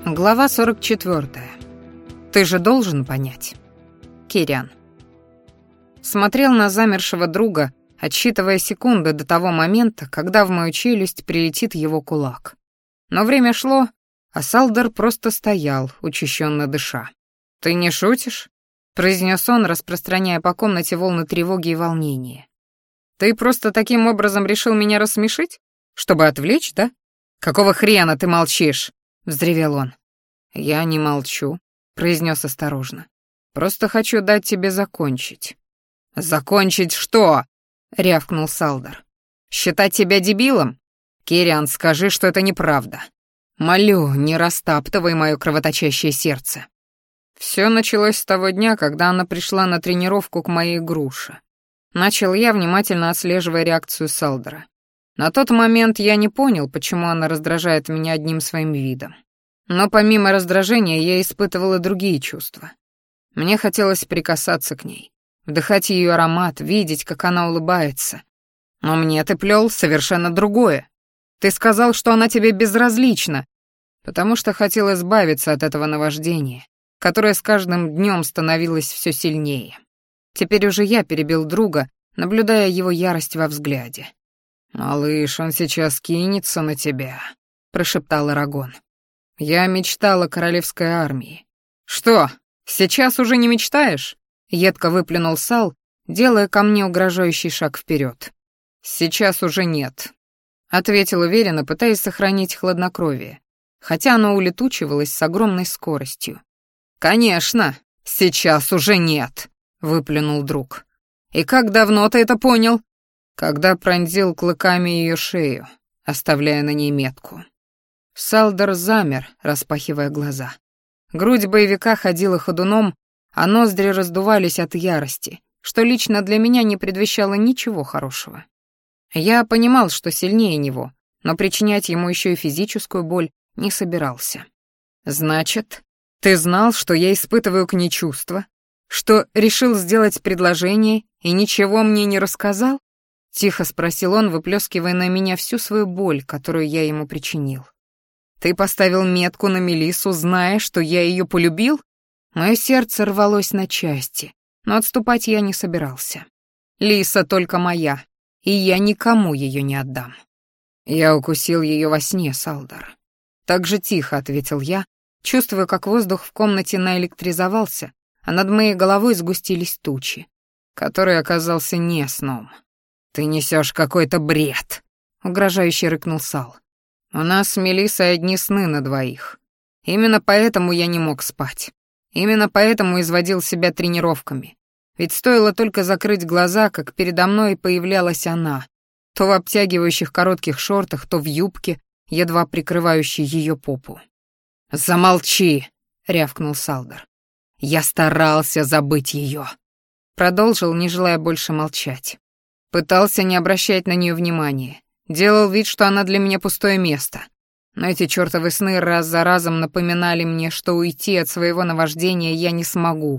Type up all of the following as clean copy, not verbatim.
Глава 44. Ты же должен понять. Кириан. Смотрел на замершего друга, отсчитывая секунды до того момента, когда в мою челюсть прилетит его кулак. Но время шло, а Салдар просто стоял, учащенно дыша. «Ты не шутишь?» — произнес он, распространяя по комнате волны тревоги и волнения. «Ты просто таким образом решил меня рассмешить? Чтобы отвлечь, да? Какого хрена ты молчишь?» — взревел он. «Я не молчу», — произнес осторожно. «Просто хочу дать тебе закончить». «Закончить что?» — рявкнул Салдар. «Считать тебя дебилом? Кириан, скажи, что это неправда. Молю, не растаптывай мое кровоточащее сердце». Все началось с того дня, когда она пришла на тренировку к моей груше. Начал я, внимательно отслеживая реакцию Салдара. На тот момент я не понял, почему она раздражает меня одним своим видом. Но помимо раздражения я испытывал и другие чувства. Мне хотелось прикасаться к ней, вдыхать ее аромат, видеть, как она улыбается. Но мне ты плел совершенно другое. Ты сказал, что она тебе безразлична, потому что хотел избавиться от этого наваждения, которое с каждым днем становилось все сильнее. Теперь уже я перебил друга, наблюдая его ярость во взгляде. «Малыш, он сейчас кинется на тебя», — прошептал Арагон. «Я мечтал о королевской армии». «Что, сейчас уже не мечтаешь?» — едко выплюнул Сал, делая ко мне угрожающий шаг вперед. «Сейчас уже нет», — ответил уверенно, пытаясь сохранить хладнокровие, хотя оно улетучивалось с огромной скоростью. «Конечно, сейчас уже нет», — выплюнул друг. «И как давно ты это понял?» Когда пронзил клыками ее шею, оставляя на ней метку. Салдар замер, распахивая глаза. Грудь боевика ходила ходуном, а ноздри раздувались от ярости, что лично для меня не предвещало ничего хорошего. Я понимал, что сильнее него, но причинять ему еще и физическую боль не собирался. «Значит, ты знал, что я испытываю к ней чувства? Что решил сделать предложение и ничего мне не рассказал?» Тихо спросил он, выплескивая на меня всю свою боль, которую я ему причинил. «Ты поставил метку на Мелиссу, зная, что я ее полюбил?» Мое сердце рвалось на части, но отступать я не собирался. Лиса только моя, и я никому ее не отдам. Я укусил ее во сне, Салдар. Так же тихо ответил я, чувствуя, как воздух в комнате наэлектризовался, а над моей головой сгустились тучи, который оказался не сном. «Ты несешь какой-то бред», — угрожающе рыкнул Сал. «У нас с Мелиссой одни сны на двоих. Именно поэтому я не мог спать. Именно поэтому изводил себя тренировками. Ведь стоило только закрыть глаза, как передо мной появлялась она, то в обтягивающих коротких шортах, то в юбке, едва прикрывающей ее попу». «Замолчи», — рявкнул Салдар. «Я старался забыть ее», — продолжил, не желая больше молчать. Пытался не обращать на нее внимания, делал вид, что она для меня пустое место. Но эти чёртовы сны раз за разом напоминали мне, что уйти от своего наваждения я не смогу.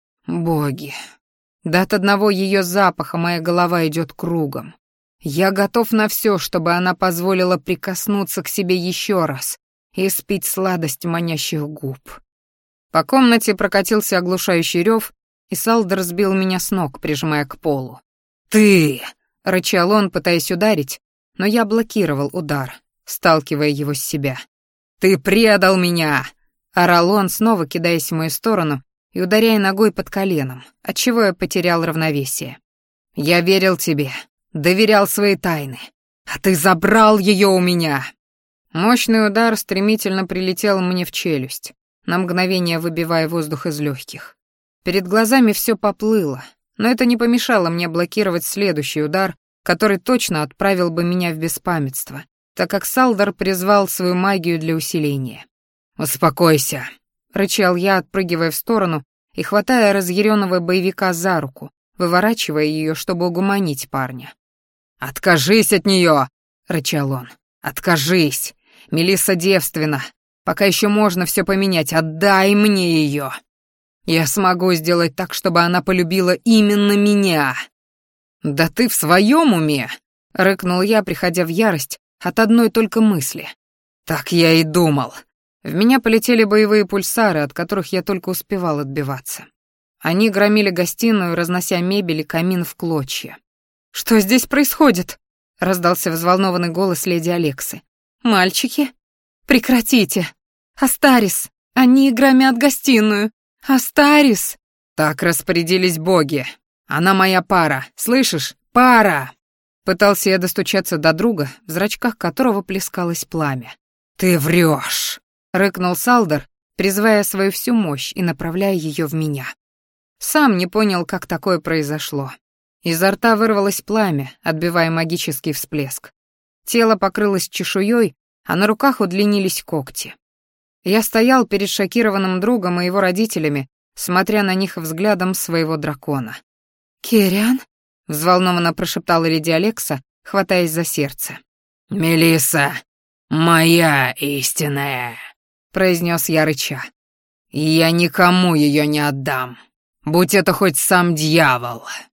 Боги, да от одного ее запаха моя голова идет кругом. Я готов на все, чтобы она позволила прикоснуться к себе еще раз и спить сладость манящих губ. По комнате прокатился оглушающий рев, и Салдар сбил меня с ног, прижимая к полу. «Ты!» — рычал он, пытаясь ударить, но я блокировал удар, сталкивая его с себя. «Ты предал меня!» — орал он, снова кидаясь в мою сторону и ударяя ногой под коленом, отчего я потерял равновесие. «Я верил тебе, доверял свои тайны, а ты забрал ее у меня!» Мощный удар стремительно прилетел мне в челюсть, на мгновение выбивая воздух из легких. Перед глазами все поплыло, но это не помешало мне блокировать следующий удар, который точно отправил бы меня в беспамятство, так как Салдар призвал свою магию для усиления. «Успокойся», — рычал я, отпрыгивая в сторону и хватая разъяренного боевика за руку, выворачивая ее, чтобы угомонить парня. «Откажись от нее!» — рычал он. «Откажись! Мелисса девственна. Пока еще можно все поменять. Отдай мне ее!» Я смогу сделать так, чтобы она полюбила именно меня. Да ты в своем уме? Рыкнул я, приходя в ярость от одной только мысли. Так я и думал. В меня полетели боевые пульсары, от которых я только успевал отбиваться. Они громили гостиную, разнося мебель и камин в клочья. «Что здесь происходит?» — раздался взволнованный голос леди Алексы. «Мальчики? Прекратите! Астарис! Они громят гостиную! Астарис!» «Так распорядились боги. Она моя пара, слышишь? Пара!» Пытался я достучаться до друга, в зрачках которого плескалось пламя. «Ты врешь!» — рыкнул Салдер, призывая свою всю мощь и направляя ее в меня. Сам не понял, как такое произошло. Изо рта вырвалось пламя, отбивая магический всплеск. Тело покрылось чешуей, а на руках удлинились когти. Я стоял перед шокированным другом и его родителями, смотря на них взглядом своего дракона. «Кириан?» — взволнованно прошептала леди Алекса, хватаясь за сердце. «Мелисса, моя истинная!» — произнес я рыча. «Я никому ее не отдам, будь это хоть сам дьявол!»